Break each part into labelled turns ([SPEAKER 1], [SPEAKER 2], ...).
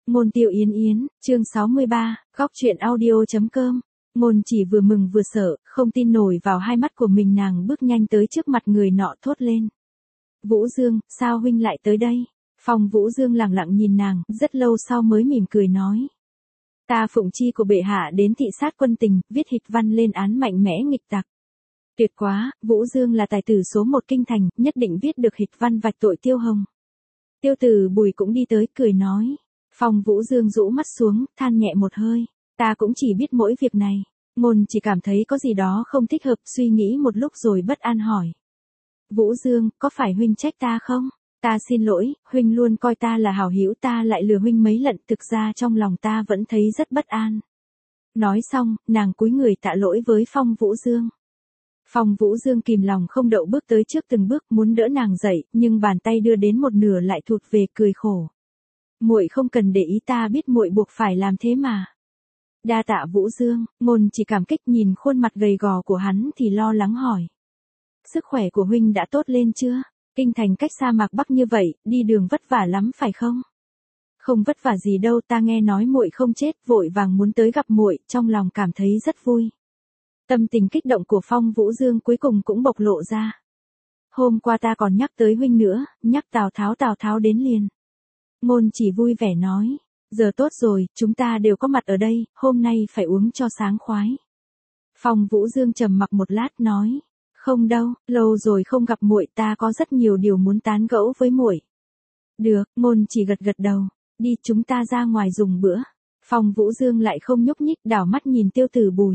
[SPEAKER 1] Ngôn Tiêu Yến Yến, chương 63, góc truyện audio.com. Ngôn Chỉ vừa mừng vừa sợ, không tin nổi vào hai mắt của mình, nàng bước nhanh tới trước mặt người nọ thốt lên. Vũ Dương, sao huynh lại tới đây? Phong Vũ Dương lặng lặng nhìn nàng, rất lâu sau mới mỉm cười nói. Ta phụng chi của bệ hạ đến thị sát quân tình, viết hịch văn lên án mạnh mẽ nghịch tặc. Tuyệt quá, Vũ Dương là tài tử số một kinh thành, nhất định viết được hịch văn vạch tội Tiêu Hồng. Tiêu Tử Bùi cũng đi tới, cười nói. Phong Vũ Dương rũ mắt xuống, than nhẹ một hơi. Ta cũng chỉ biết mỗi việc này. Ngôn Chỉ cảm thấy có gì đó không thích hợp, suy nghĩ một lúc rồi bất an hỏi. Vũ Dương, có phải huynh trách ta không? Ta xin lỗi, huynh luôn coi ta là hảo hữu, ta lại lừa huynh mấy lần, thực ra trong lòng ta vẫn thấy rất bất an. Nói xong, nàng cúi người tạ lỗi với Phong Vũ Dương. Phong Vũ Dương kìm lòng không đậu bước tới trước từng bước, muốn đỡ nàng dậy, nhưng bàn tay đưa đến một nửa lại thụt về, cười khổ. Muội không cần để ý, ta biết muội buộc phải làm thế mà. Đa tạ Vũ Dương. Ngôn Chỉ cảm kích nhìn khuôn mặt gầy gò của hắn thì lo lắng hỏi. Sức khỏe của huynh đã tốt lên chưa? Kinh thành cách sa mạc Bắc như vậy, đi đường vất vả lắm phải không? Không vất vả gì đâu, ta nghe nói muội không chết, vội vàng muốn tới gặp muội, trong lòng cảm thấy rất vui. Tâm tình kích động của Phong Vũ Dương cuối cùng cũng bộc lộ ra. Hôm qua ta còn nhắc tới huynh nữa, nhắc Tào Tháo đến liền. Ngôn Chỉ vui vẻ nói, giờ tốt rồi, chúng ta đều có mặt ở đây, hôm nay phải uống cho sáng khoái. Phong Vũ Dương trầm mặc một lát nói, không đâu, lâu rồi không gặp muội, ta có rất nhiều điều muốn tán gẫu với muội. Được, Ngôn Chỉ gật đầu, đi chúng ta ra ngoài dùng bữa. Phong Vũ Dương lại không nhúc nhích, đảo mắt nhìn Tiêu Tử Bùi.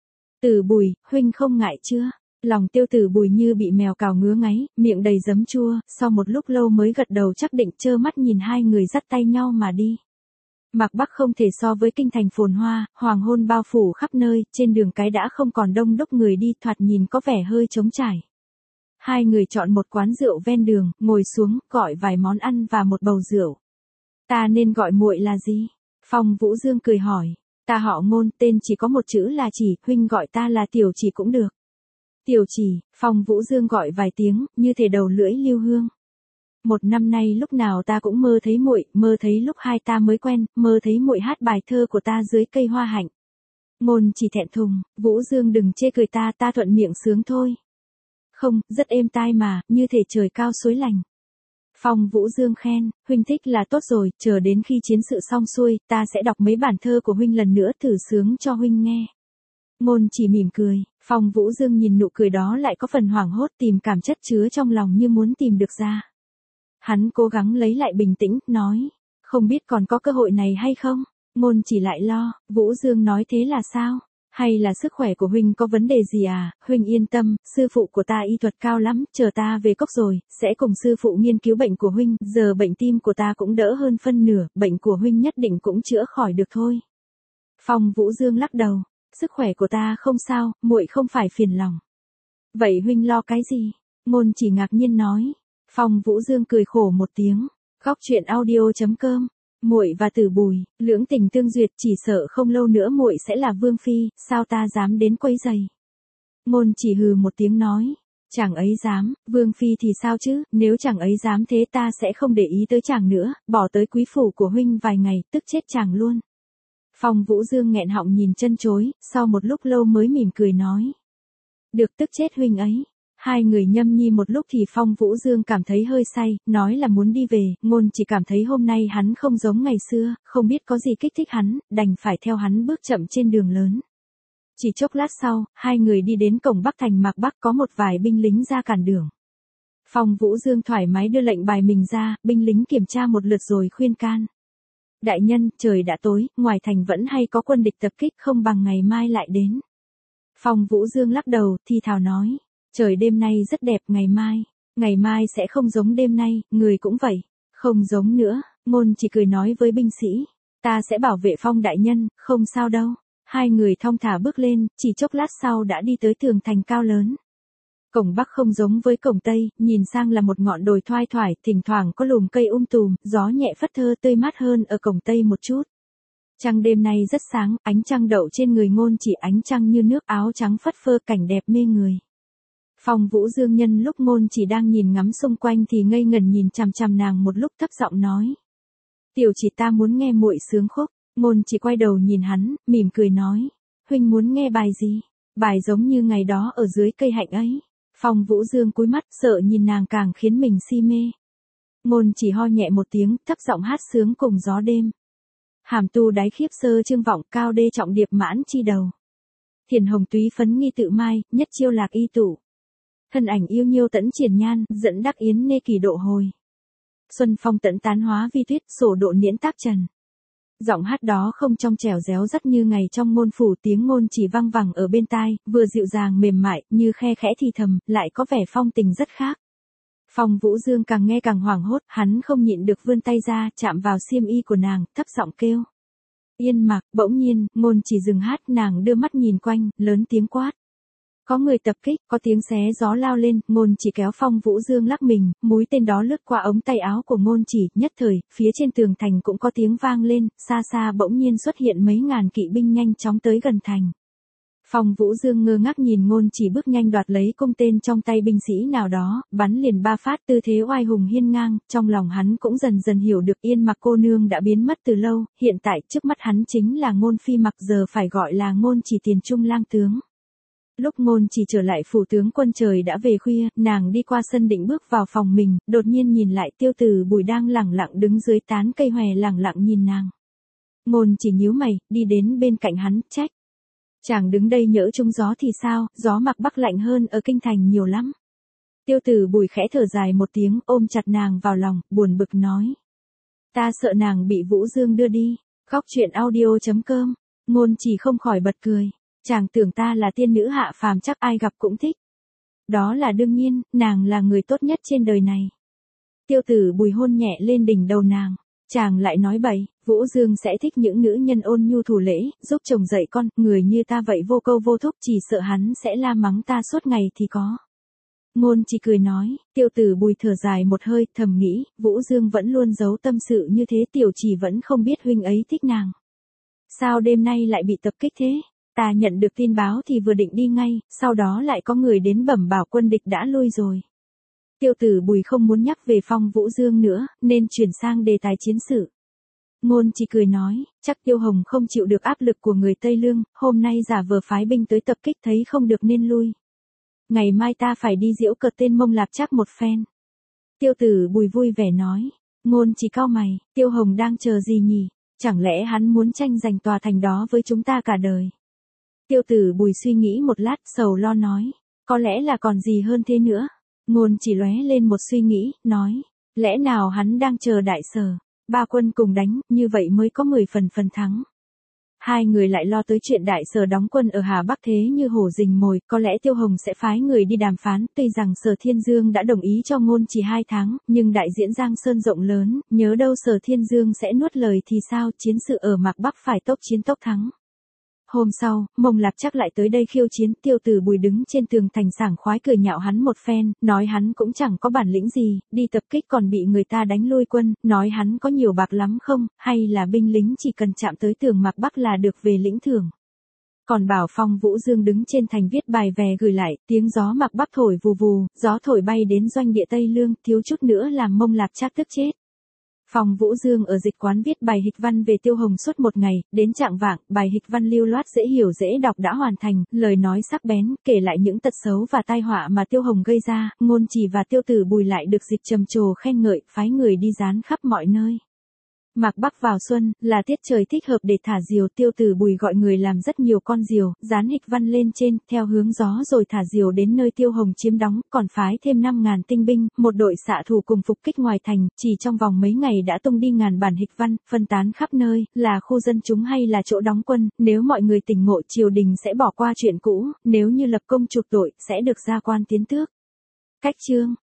[SPEAKER 1] Tử Bùi, huynh không ngại chưa? Lòng Tiêu Tử Bùi như bị mèo cào ngứa ngáy, miệng đầy giấm chua, sau một lúc lâu mới gật đầu chắc định, trơ mắt nhìn hai người dắt tay nhau mà đi. Mạc Bắc không thể so với kinh thành phồn hoa, hoàng hôn bao phủ khắp nơi, trên đường cái đã không còn đông đúc người đi, thoạt nhìn có vẻ hơi trống trải. Hai người chọn một quán rượu ven đường, ngồi xuống, gọi vài món ăn và một bầu rượu. Ta nên gọi muội là gì? Phong Vũ Dương cười hỏi. Ta họ Ngôn, tên chỉ có một chữ là Chỉ, huynh gọi ta là Tiểu Chỉ cũng được. Tiểu Chỉ, Phong Vũ Dương gọi vài tiếng, như thể đầu lưỡi lưu hương. Một năm nay lúc nào ta cũng mơ thấy muội, mơ thấy lúc hai ta mới quen, mơ thấy muội hát bài thơ của ta dưới cây hoa hạnh. Ngôn Chỉ thẹn thùng, Vũ Dương đừng chê cười ta, ta thuận miệng sướng thôi. Không, rất êm tai mà, như thể trời cao suối lành. Phong Vũ Dương khen, huynh thích là tốt rồi, chờ đến khi chiến sự xong xuôi, ta sẽ đọc mấy bản thơ của huynh lần nữa thử sướng cho huynh nghe. Ngôn Chỉ mỉm cười, Phong Vũ Dương nhìn nụ cười đó lại có phần hoảng hốt, tìm cảm chất chứa trong lòng như muốn tìm được ra. Hắn cố gắng lấy lại bình tĩnh, nói, không biết còn có cơ hội này hay không? Ngôn Chỉ lại lo, Vũ Dương nói thế là sao? Hay là sức khỏe của huynh có vấn đề gì à? Huynh yên tâm, sư phụ của ta y thuật cao lắm, chờ ta về Cốc rồi, sẽ cùng sư phụ nghiên cứu bệnh của huynh, giờ bệnh tim của ta cũng đỡ hơn phân nửa, bệnh của huynh nhất định cũng chữa khỏi được thôi. Phong Vũ Dương lắc đầu, sức khỏe của ta không sao, muội không phải phiền lòng. Vậy huynh lo cái gì? Ngôn Chỉ ngạc nhiên nói. Phong Vũ Dương cười khổ một tiếng, góc truyện audio.com. Muội và Tử Bùi, lưỡng tình tương duyệt, chỉ sợ không lâu nữa muội sẽ là vương phi, sao ta dám đến quấy rầy. Ngôn Chỉ hừ một tiếng nói, chàng ấy dám, vương phi thì sao chứ, nếu chàng ấy dám thế ta sẽ không để ý tới chàng nữa, bỏ tới quý phủ của huynh vài ngày, tức chết chàng luôn. Phong Vũ Dương nghẹn họng nhìn chân chối, sau một lúc lâu mới mỉm cười nói. Được, tức chết huynh ấy. Hai người nhâm nhi một lúc thì Phong Vũ Dương cảm thấy hơi say, nói là muốn đi về, Ngôn Chỉ cảm thấy hôm nay hắn không giống ngày xưa, không biết có gì kích thích hắn, đành phải theo hắn bước chậm trên đường lớn. Chỉ chốc lát sau, hai người đi đến cổng Bắc thành Mạc Bắc, có một vài binh lính ra cản đường. Phong Vũ Dương thoải mái đưa lệnh bài mình ra, binh lính kiểm tra một lượt rồi khuyên can. Đại nhân, trời đã tối, ngoài thành vẫn hay có quân địch tập kích, không bằng ngày mai lại đến. Phong Vũ Dương lắc đầu, thi thào nói. Trời đêm nay rất đẹp, ngày mai sẽ không giống đêm nay, người cũng vậy, không giống nữa. Ngôn Chỉ cười nói với binh sĩ, ta sẽ bảo vệ Phong đại nhân, không sao đâu. Hai người thong thả bước lên, chỉ chốc lát sau đã đi tới tường thành cao lớn. Cổng Bắc không giống với cổng Tây, nhìn sang là một ngọn đồi thoai thoải, thỉnh thoảng có lùm cây tùm, gió nhẹ phất thơ, tươi mát hơn ở cổng Tây một chút. Trăng đêm nay rất sáng, ánh trăng đậu trên người Ngôn Chỉ, ánh trăng như nước, áo trắng phất phơ, cảnh đẹp mê người. Phong Vũ Dương nhân lúc Ngôn Chỉ đang nhìn ngắm xung quanh thì ngây ngẩn nhìn chằm chằm nàng một lúc, thấp giọng nói. Tiểu chỉ ta muốn nghe muội sướng khúc. Ngôn chỉ quay đầu nhìn hắn, mỉm cười nói. Huynh muốn nghe bài gì? Bài giống như ngày đó ở dưới cây hạnh ấy. Phong Vũ Dương cúi mắt, sợ nhìn nàng càng khiến mình si mê. Ngôn chỉ ho nhẹ một tiếng, thấp giọng hát sướng cùng gió đêm. Hàm tu đáy khiếp sơ trương vọng, cao đê trọng điệp mãn chi đầu. Thiền hồng túy phấn nghi tự mai, nhất chiêu lạc y tụ. Thân ảnh yêu nhiêu tẫn triển nhan, dẫn đắc yến nê kỳ độ hồi. Xuân phong tẫn tán hóa vi tuyết, sổ độ niễn tác trần. Giọng hát đó không trong trẻo réo rắt như ngày trong môn phủ, tiếng ngôn chỉ vang vẳng ở bên tai, vừa dịu dàng mềm mại, như khe khẽ thì thầm, lại có vẻ phong tình rất khác. Phong Vũ Dương càng nghe càng hoảng hốt, hắn không nhịn được vươn tay ra, chạm vào xiêm y của nàng, thấp giọng kêu. Yên Mặc, bỗng nhiên, ngôn chỉ dừng hát, nàng đưa mắt nhìn quanh, lớn tiếng quát. Có người tập kích, có tiếng xé gió lao lên, ngôn chỉ kéo Phong Vũ Dương lắc mình, mũi tên đó lướt qua ống tay áo của ngôn chỉ, nhất thời, phía trên tường thành cũng có tiếng vang lên, xa xa bỗng nhiên xuất hiện mấy ngàn kỵ binh nhanh chóng tới gần thành. Phong Vũ Dương ngơ ngác nhìn ngôn chỉ bước nhanh đoạt lấy cung tên trong tay binh sĩ nào đó, bắn liền 3 phát, tư thế oai hùng hiên ngang, trong lòng hắn cũng dần dần hiểu được Yên Mặc cô nương đã biến mất từ lâu, hiện tại trước mắt hắn chính là Ngôn Phi Mặc, giờ phải gọi là Ngôn chỉ tiền trung lang tướng. Lúc Ngôn chỉ trở lại phủ tướng quân, trời đã về khuya, nàng đi qua sân định bước vào phòng mình, đột nhiên nhìn lại Tiêu Tử Bùi đang lẳng lặng đứng dưới tán cây hòe lẳng lặng nhìn nàng. Ngôn chỉ nhíu mày, đi đến bên cạnh hắn, trách. Chàng đứng đây nhỡ trúng gió thì sao, gió Mạc Bắc lạnh hơn ở kinh thành nhiều lắm. Tiêu Tử Bùi khẽ thở dài một tiếng, ôm chặt nàng vào lòng, buồn bực nói. Ta sợ nàng bị Vũ Dương đưa đi. Khóc chuyện audio.com. Ngôn chỉ không khỏi bật cười. Chàng tưởng ta là tiên nữ hạ phàm, chắc ai gặp cũng thích. Đó là đương nhiên, nàng là người tốt nhất trên đời này. Tiêu Tử Bùi hôn nhẹ lên đỉnh đầu nàng. Chàng lại nói bậy, Vũ Dương sẽ thích những nữ nhân ôn nhu thủ lễ, giúp chồng dạy con, người như ta vậy vô câu vô thúc, chỉ sợ hắn sẽ la mắng ta suốt ngày thì có. Ngôn chỉ cười nói, Tiêu Tử Bùi thở dài một hơi, thầm nghĩ, Vũ Dương vẫn luôn giấu tâm sự như thế, tiểu chỉ vẫn không biết huynh ấy thích nàng. Sao đêm nay lại bị tập kích thế? Ta nhận được tin báo thì vừa định đi ngay, sau đó lại có người đến bẩm bảo quân địch đã lui rồi. Tiêu Tử Bùi không muốn nhắc về Phong Vũ Dương nữa, nên chuyển sang đề tài chiến sự. Ngôn chỉ cười nói, chắc Tiêu Hồng không chịu được áp lực của người Tây Lương, hôm nay giả vờ phái binh tới tập kích, thấy không được nên lui. Ngày mai ta phải đi giễu cợt tên Mông Lạp Trác một phen. Tiêu Tử Bùi vui vẻ nói. Ngôn chỉ cau mày, Tiêu Hồng đang chờ gì nhỉ? Chẳng lẽ hắn muốn tranh giành tòa thành đó với chúng ta cả đời? Tiêu Tử Bùi suy nghĩ một lát, sầu lo nói, có lẽ là còn gì hơn thế nữa. Ngôn chỉ lóe lên một suy nghĩ, nói, lẽ nào hắn đang chờ Đại Sở, 3 quân cùng đánh, như vậy mới có 10 phần thắng. Hai người lại lo tới chuyện Đại Sở đóng quân ở Hà Bắc thế như hổ rình mồi, có lẽ Tiêu Hồng sẽ phái người đi đàm phán, tuy rằng Sở Thiên Dương đã đồng ý cho Ngôn chỉ 2 tháng, nhưng đại diễn Giang Sơn rộng lớn, nhớ đâu Sở Thiên Dương sẽ nuốt lời thì sao, chiến sự ở Mạc Bắc phải tốc chiến tốc thắng. Hôm sau, Mông Lạp Trác lại tới đây khiêu chiến, Tiêu Tử Bùi đứng trên tường thành sảng khoái cười nhạo hắn một phen, nói hắn cũng chẳng có bản lĩnh gì, đi tập kích còn bị người ta đánh lui quân, nói hắn có nhiều bạc lắm không, hay là binh lính chỉ cần chạm tới tường Mạc Bắc là được về lĩnh thưởng. Còn bảo Phong Vũ Dương đứng trên thành viết bài về gửi lại, tiếng gió Mạc Bắc thổi vù vù, gió thổi bay đến doanh địa Tây Lương, thiếu chút nữa làm Mông Lạp Trác tức chết. Phong Vũ Dương ở dịch quán viết bài hịch văn về Tiêu Hồng suốt một ngày, đến chạng vạng, bài hịch văn lưu loát dễ hiểu dễ đọc đã hoàn thành, lời nói sắc bén, kể lại những tật xấu và tai họa mà Tiêu Hồng gây ra, Ngôn chỉ và Tiêu Tử Bùi lại được dịch trầm trồ khen ngợi, phái người đi dán khắp mọi nơi. Mạc Bắc vào xuân, là tiết trời thích hợp để thả diều, Tiêu Tử Bùi gọi người làm rất nhiều con diều, dán hịch văn lên trên, theo hướng gió rồi thả diều đến nơi Tiêu Hồng chiếm đóng, còn phái thêm 5.000 tinh binh, một đội xạ thủ cùng phục kích ngoài thành, chỉ trong vòng mấy ngày đã tung đi ngàn bản hịch văn, phân tán khắp nơi, là khu dân chúng hay là chỗ đóng quân, nếu mọi người tỉnh ngộ triều đình sẽ bỏ qua chuyện cũ, nếu như lập công chuộc tội, sẽ được gia quan tiến tước. Cách chương